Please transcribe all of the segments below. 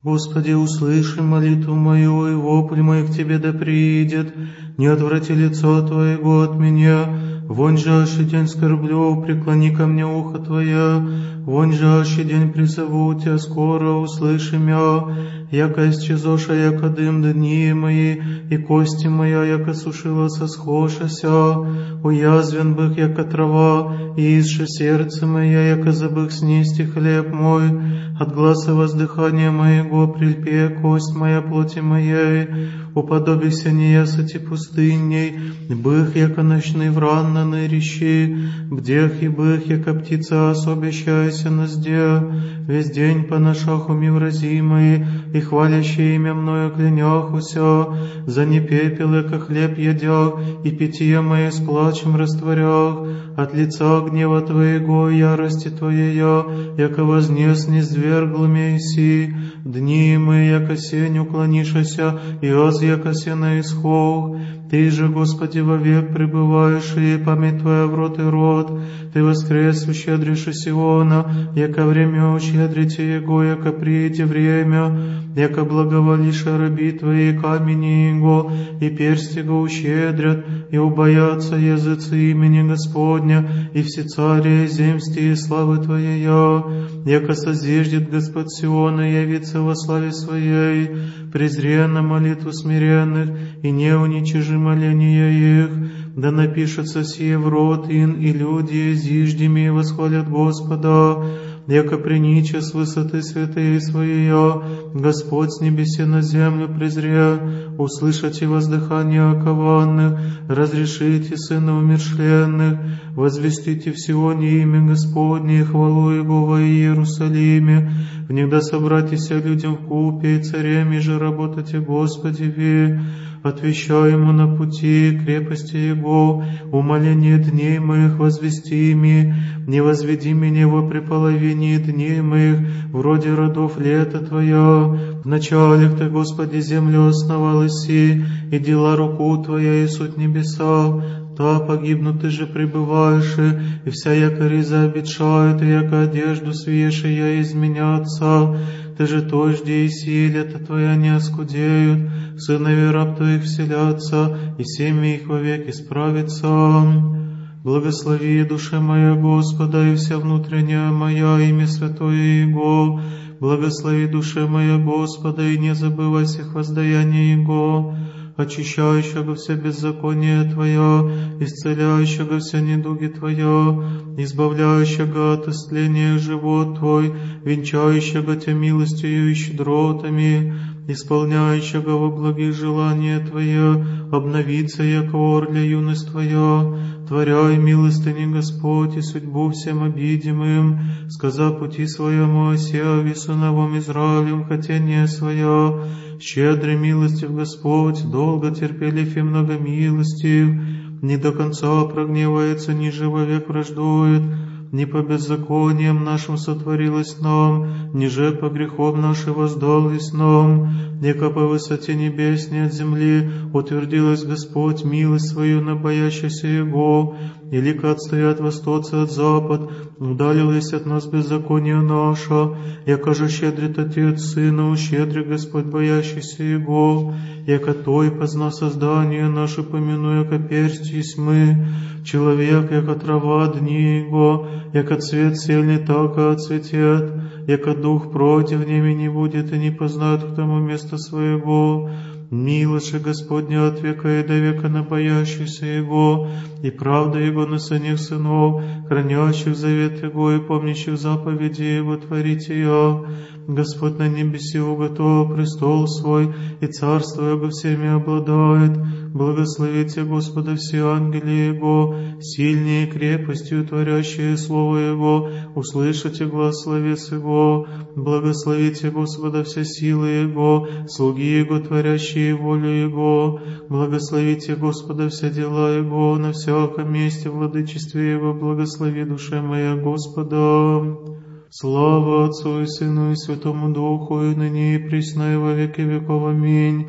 Господи, услыши молитву мою, и вопль мой к Тебе да приидет. Не отврати лицо Твоего от меня. Вонь же аще день скорблю, преклони ко мне ухо Твое. Вонь же аще день призову Тебя, скоро услыши мя. Яко исчезоша, яко дым дни мои, и кости моя, яко сушилася, схошася. Уязвен бых, яко трава, и изше сердце мое, яко забых снести хлеб мой. От гласа воздыхания моего прильпе кость моя плоти моей. Уподобися неясати пустынней, бых, яко ночный вран на нырищи, бдех и бых, яко птица особящаяся на зде. Весь день по ношах умивразимые, и хвалящие имя мною кляняхуся, за непепел, яко хлеб едях, и питье мое с плачем растворях. От лица гнева Твоего и ярости Твоей, яко вознес низвергл мейси. Дни мы, яко сень уклонишася, и аз, яко сена исхох. Ты же, Господи, вовек пребываешь, и память Твоя в род и род. Ты воскрес, ущедришь Сиона, яко время ущедрите Его, яко прииде время, яко благоволишь раби Твои камени Его, и персть Его ущедрят, и убоятся языцы имени Господня, и все цари земсти и славы Твоей, яко созиждет Господь Сиона, явится во славе Своей, презре на молитву смиренных, и не уничижи моления их. Да напишется сие в рот ин, и люди зиждеми восхвалят Господа, яко принича с высоты святые Своей, Господь с небесе на землю презре. Услышите воздыхание окованных, разрешите сына умершленных, возвестите в Сионе имя Господне и хвалу Его во Иерусалиме. Внегда собратися людям в купе, и царями же работайте Господеви. Отвещай Ему на пути крепости Его, умоление дней моих возвести ими, не возведи меня во преполовении дней моих, вроде родов лета Твоя. В началях Ты, Господи, землю основал иси, и дела руку Твоя и суть небеса. Та погибнут Ты же пребываешь, и вся яко риза обетшает, и яко одежду свешая изменятся. Ты же той жди и силета Твоя не оскудеют, сынови раб Твоих вселятся, и семя их вовек исправится. Благослови, душа моя, Господа, и вся внутренняя моя, имя святое Его. Благослови, душа моя, Господа, и не забывай всех воздаяний Его, очищающего все беззаконие Твое, исцеляющего все недуги Твое, избавляющего от истления живот Твой, венчающего Тебя милостью и щедротами, исполняющего во благих желания Твое, обновиться, яко орля юность Твоя. Творяй милостыни Господь и судьбу всем обидимым, сказа пути своему ося, весуновом Израилем хотение свое. Щедрый милостив Господь, долго терпелив и многомилостив, не до конца прогневается, ниже вовек враждует. Не по беззакониям нашим сотворилось нам, ниже по грехам нашим воздалось нам, яко по высоте небесней от земли утвердилась Господь милость свою на боящихся Его, и лика отстоят востоцы от запад, удалилось от нас беззаконие наше, яко же щедрит Отец Сына, ущедрый Господь боящийся Его, яко Той позна создание наше, помянуя, яко персть есть мы, человек, яко трава дни Его, яко цвет сельный, так и отцветет, яко дух против ними не будет и не познает к тому места своего. Милость же Господня от века и до века на боящихся Его, и правда Его на сынах сынов, хранящих завет Его и помнящих заповеди Его творите я. Господь на небесе уготовил престол Свой, и царство Его всеми обладает. Благословите Господа все ангели Его, сильнее крепостью творящие Слово Его, услышите глас словес Его. Благословите Господа все силы Его, слуги Его, творящие волю Его. Благословите Господа все дела Его, на всяком месте владычестве Его. Благослови, душа моя, Господа. Слава Отцу и Сыну и Святому Духу, и ныне и присно и во веки веков. Аминь.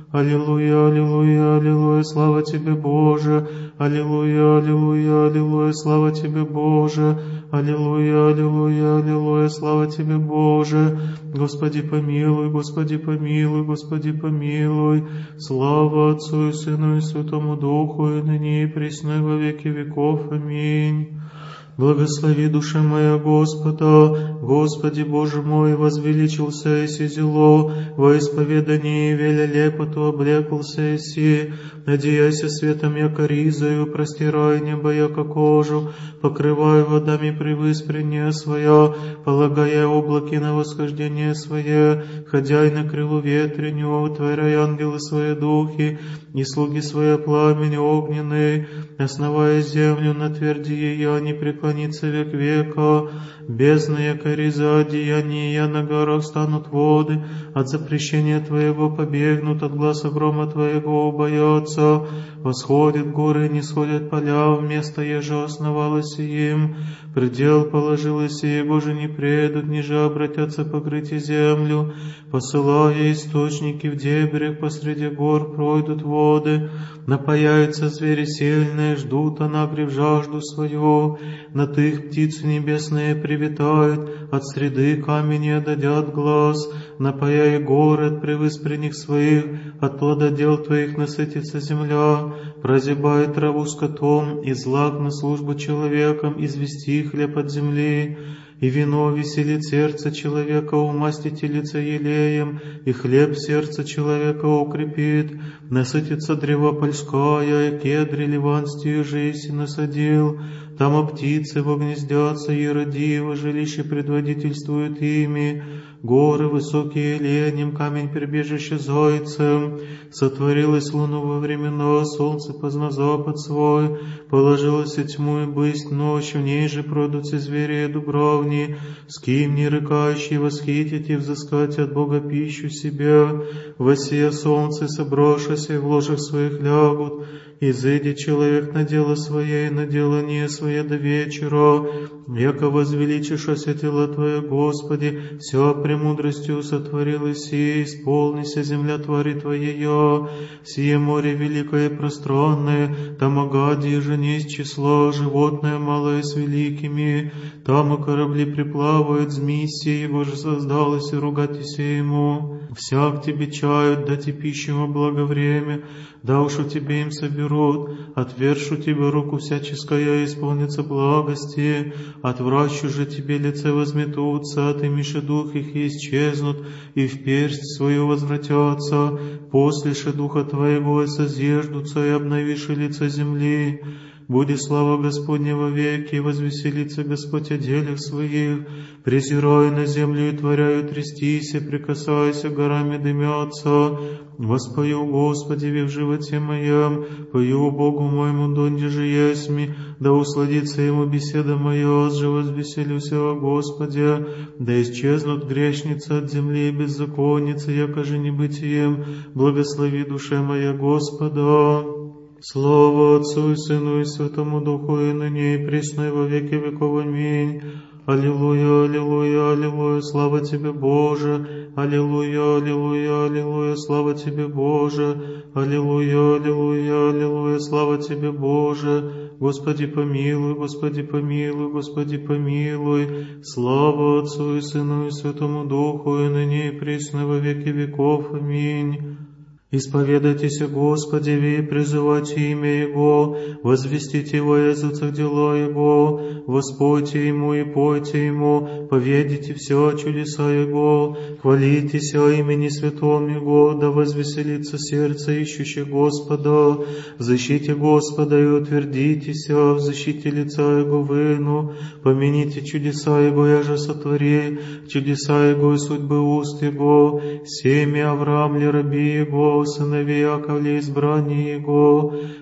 Аллилуйя, аллилуйя, аллилуйя, слава Тебе, Боже. Аллилуйя, аллилуйя, аллилуйя, слава Тебе, Боже. Аллилуйя, аллилуйя, аллилуйя, слава Тебе, Боже. Господи помилуй, Господи помилуй, Господи помилуй. Слава Отцу и Сыну и Святому Духу, и ныне и присно и во веки веков. Аминь. Благослови, душа моя, Господа, Господи Боже мой, возвеличился еси зело, во исповедании велелепоту облеклся еси, надеяйся светом яко ризою, простирай небо яко кожу, покрывай водами превыспрение своя, полагая облаки на восхождение свое, ходяй на крылу ветреню, утворяй ангелы свои духи, и слуги свои пламень огненный, основая землю на тверди ее, не преклонится век века, бездна яко реза одеяния, на горах станут воды, от запрещения Твоего побегнут, от гласа грома Твоего убоятся, восходят горы, не сходят поля, вместо еже основалось им, предел положилось, и его же не предут, ниже обратятся покрыть землю, посылая источники в дебрях, посреди гор пройдут воды, напаяются звери сильные, ждут анагрев жажду свою, над их птицы небесные привитают, от среды камени отдадят глаз, напаяя горы от превыспренних своих, от плода дел Твоих насытится земля, прозябает траву скотом, и злак на службу человеком, извести хлеб от земли, и вино веселит сердце человека, умастите лица елеем, и хлеб сердце человека укрепит, насытится древо польское, и кедри ливанстию жизнь насадил, там о птицы вогнездятся, и роди во жилище предводительствуют ими, горы высокие ленем, камень прибежище зайцем, сотворилась луну во времена, солнце позна запад свой, положилась и тьму и бысть ночь, в ней же пройдутся звери и дубровни, скимни рыкающие восхитить и взыскать от Бога пищу себя, восия солнце соброшася, в ложах своих лягут, изыди человек на дело свое и на делание свое до вечера, яко возвеличишься тело Твое, Господи, все премудростью сотворилось и исполнися земля твари Твоея, сие море великое и пространное, там огади же не из числа, животное малое с великими, там и корабли приплавают, змей сей, его же создалось, и ругайтеся ему. Всяк тебе чают, дати пищу во благо время, да уж у тебе им соберут, отвершу тебе руку всяческая, исполнится благости, отвращу же тебе лице возметутся, отымиши дух их и исчезнут, и в персть свою возвратятся, послеше духа Твоего и созеждутся, и обновиши лице земли. Буди слава Господня во веки, и возвеселится Господь о делах своих, презирая на землю и творяю трястися, прикасайся, горами дымятся. Воспою Господи в животе моем, пою Богу моему, донде же есми, да усладится ему беседа моя, аз же возвеселюся о Господе, да исчезнут грешницы от земли и беззаконницы, яко же небытием, благослови душе моя Господа. Слава Отцу и Сыну и Святому Духу, и ныне и присно и во веки веков. Аминь. Аллилуйя, аллилуйя, аллилуйя, слава Тебе, Боже. Аллилуйя, аллилуйя, аллилуйя, слава Тебе, Боже. Аллилуйя, аллилуйя, аллилуйя, слава Тебе, Боже. Господи помилуй, Господи помилуй, Господи помилуй. Слава Отцу и Сыну и Святому Духу, и ныне и присно и во веки веков. Аминь. Исповедайтесь, Господи, и призывайте имя Его, возвестите Его языцах дела Его, воспойте Ему и пойте Ему, поведите все чудеса Его, хвалитесь о имени святом Его, да возвеселится сердце ищущих Господа, в защите Господа и утвердитесь, в защите лица Его выну, помяните чудеса Его, я же сотвори, чудеса Его и судьбы уст Его, семя Авраам ли раби Его, сыновей Иаков ли избрание Его,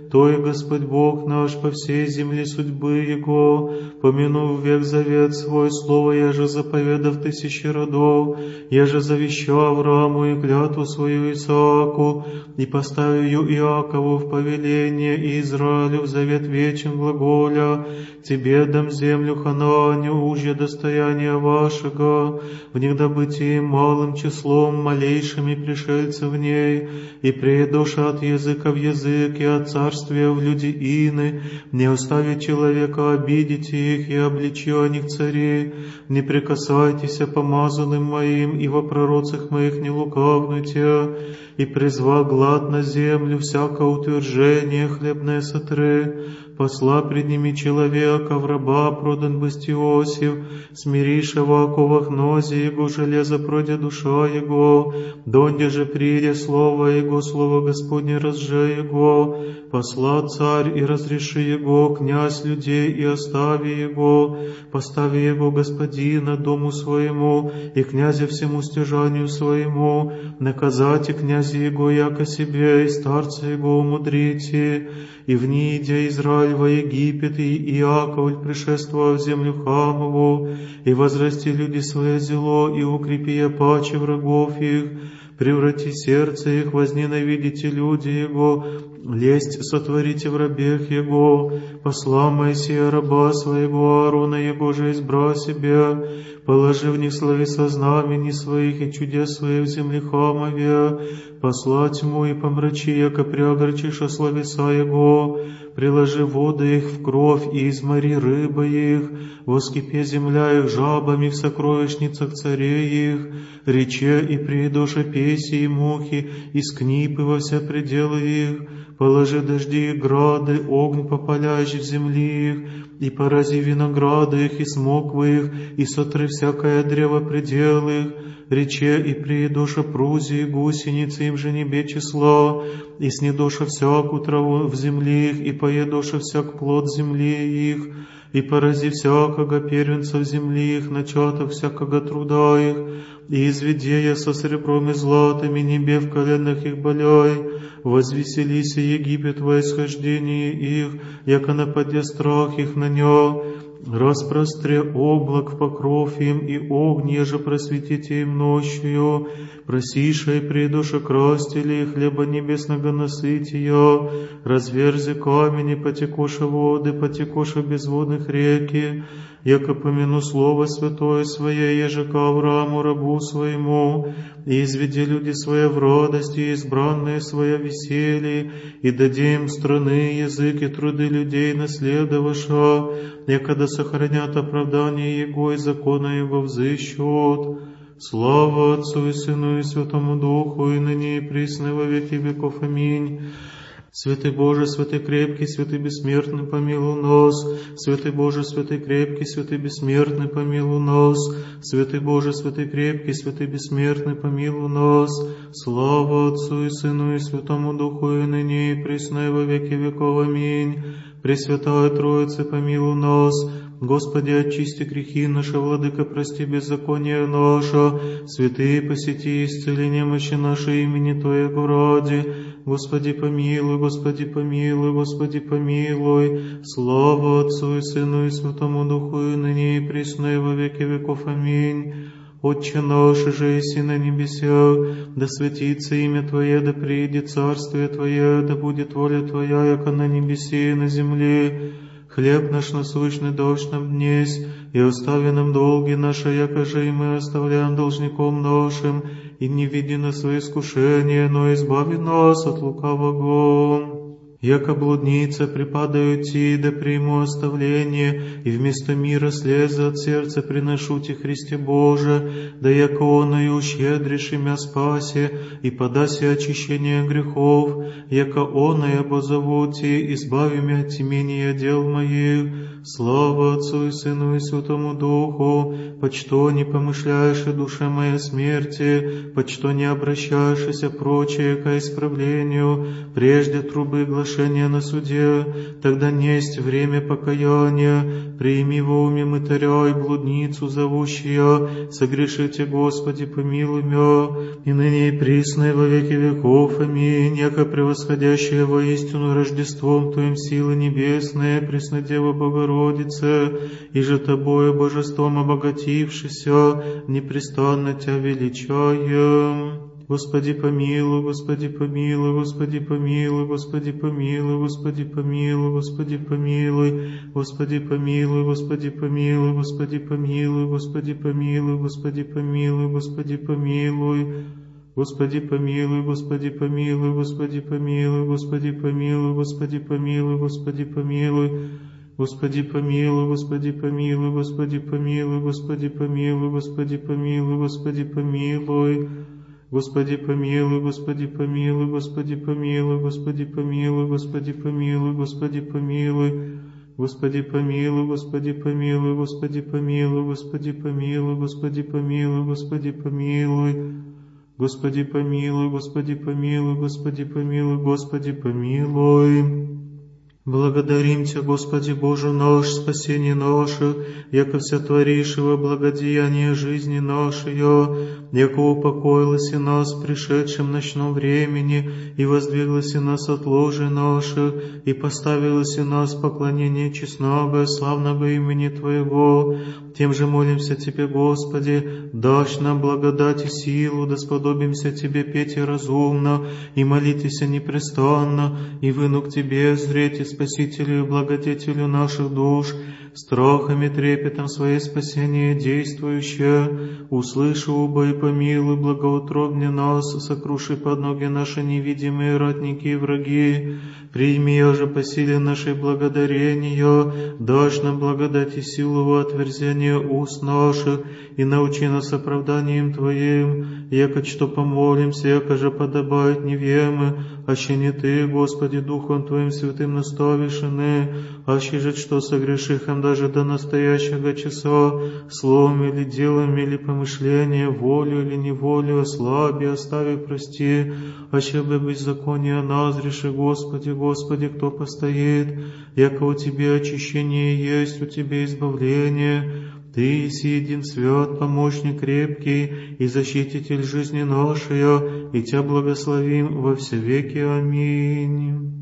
Той Господь Бог наш по всей земле судьбы Его, помянув век завет свой, слово я же заповедав тысячи родов, я же завещал Аврааму и клятву свою Исааку, и поставил Иакову в повеление и Израилю в завет вечен глаголя, Тебе дам землю Ханаане, ужье достояния вашего, в них добытии малым числом, малейшими пришельцы в ней, и приедоша от языка в язык, и от царствия в люди ины, не оставит человека обидеть их, и обличу о них царей, не прикасайтесь помазанным моим, и во пророцах моих не лукавнуйте, и призва глад на землю, всякое утверждение хлебное сотри, посла пред ними человека, в раба продан бысть Иосиф, смириша оковах нозе его, железо пройдя душа его, донде же приде слово его, слово Господне разже его, посла царь и разреши его, князь людей и остави его, постави его господина дому своему и князя всему стяжанию своему, наказайте князя его яко себе, и старца его умудрите, и вниде Израиль во Египет, и Иаков пришествовал в землю Хамову, и возрасти люди свое зело, и укрепи паче врагов их, преврати сердце их, возненавидите люди его, лесть сотворите в рабех его, посла Моисея раба своего, Аарона его же избра себя, положи в них словеса знамений своих и чудес своих в земле Хамове, посла тьму и помрачи, яко преогорчиша словеса его, приложи воды их в кровь и измори рыбы их, воскипе земля их жабами в сокровищницах царей их, рече и приедоша песи и мухи, и скнипы во все пределы их, положи дожди и грады, огонь попаляющий в земли их, и порази винограды их, и смоквы их, и сотри всякое древо предел их, рече и приедоша прузи и гусеницы, им же небе числа, и снедоша всякую траву в земле их, и поедоша всяк плод земли их, и порази всякого первенца в земле их, начаток всякого труда их, и изведи я со серебром и златом, и небе в коленах их боляй, возвеселися Египет во исхождении их, яко нападе страх их на нем, распростре облак в покров им, и огни же просветите им ночью, просиша и придуша крастили, хлеба небесного насытия, разверзи камени, потекоша воды, потекоша безводных реки, яко помяну слово святое свое, еже к Аврааму рабу своему, и изведи люди свои в радости, и избранные свои веселье, и даде им страны, язык и труды людей наследоваша, яко да сохранят оправдание Его и закона Его взыщут. Слава Отцу и Сыну и Святому Духу, и ныне и присно во веки веков. Аминь. Святый Боже, святый крепкий, святый бессмертный, помилуй нас. Святый Боже, святый крепкий, святый бессмертный, помилуй нас. Святый Боже, святый крепкий, святый бессмертный, помилуй нас. Слава Отцу и Сыну и Святому Духу, и ныне и присно во веки веков. Аминь. Пресвятая Троица, помилуй нас. Господи, очисти грехи наши, Владыка, прости беззаконие наше, святые посети, исцели немощи наши имени Твоего ради. Господи, помилуй, Господи, помилуй, Господи, помилуй. Слава Отцу и Сыну и Святому Духу, и ныне и присно и во веки веков. Аминь. Отче наш, же еси на небесах, да светится имя Твое, да приидет царствие Твое, да будет воля Твоя, яко на небесе и на земле. Хлеб наш насущный дашь нам днесь, и остави нам долги наши, яко же и мы оставляем должником нашим, и не веди нас в искушение, но избави нас от лукавого. Яко блудница припадаю Ти, да приму оставление, и вместо мира слезы от сердца приношу Ти, Христе Боже, да яко оною щедришь имя спаси, и подаси очищение грехов, яко оное позову Ти, избави меня от темения дел моих. Слава Отцу и Сыну и Святому Духу, почто не помышляешь и душе моей смерти, почто не обращаешься прочее ко исправлению, прежде трубы глашения оглашения на суде, тогда несть время покаяния, прими во уме мытаря и блудницу зовущая, согрешите, Господи, помилуй мя, и ныне и присно и во веки веков, аминь, яко превосходящее воистину Рождеством Твоим силы небесные, Преснодева Богородице, и же Тобою божеством обогатившися, непрестанно Тя величаем. Господи помилуй, Господи помилуй, Господи помилуй, Господи помилуй, Господи помилуй, Господи помилуй, Господи помилуй, Господи помилуй, Господи помилуй, Господи помилуй, Господи помилуй, Господи помилуй. Господи помилуй, Господи помилуй, Господи помилуй, Господи помилуй, Господи помилуй, Господи помилуй. Господи помилуй, Господи помилуй, Господи помилуй, Господи помилуй, Господи помилуй, Господи помилуй. Господи помилуй, Господи помилуй, Господи помилуй, Господи помилуй, Господи помилуй, Господи помилуй. Господи помилуй, Господи помилуй, Господи помилуй, Господи помилуй, Господи помилуй, Господи помилуй. Господи помилуй, Господи помилуй, Господи помилуй, Господи помилуй. Благодарим Тя, Господи Боже наш, спасение наше, яко вся творишего благодеяние жизни нашей, яко упокоилась и нас в пришедшем ночном времени, и воздвиглась и нас от ложи наших, и поставилась и нас в поклонение честного и славного имени Твоего. Тем же молимся Тебе, Господи, дашь нам благодать и силу, да сподобимся Тебе петь и разумно, и молитесь непрестанно, и выну к Тебе зреть и Спасителю и Благодетелю наших душ, страхом и трепетом Своей спасения действующее, услыши, убо и помилуй, благоутробне нас, сокруши под ноги наши невидимые ратники и враги, прими же по силе нашей благодарения, дашь нам благодать и силу во отверзение уст наших, и научи нас оправданием Твоим, яко что помолимся, яко же подобает невемы, аще не Ты, Господи, Духом Твоим святым наставишены, аще же что согрешихом даже до настоящего часа, словом или делом, или помышлением, волю или неволю, ослаби, остави, прости, аще бы беззаконие назреши, Господи, Господи, кто постоит, яко у Тебе очищение есть, у Тебе избавление. Ты еси един свят, помощник крепкий и защититель жизни нашей, и Тя благословим во все веки. Аминь.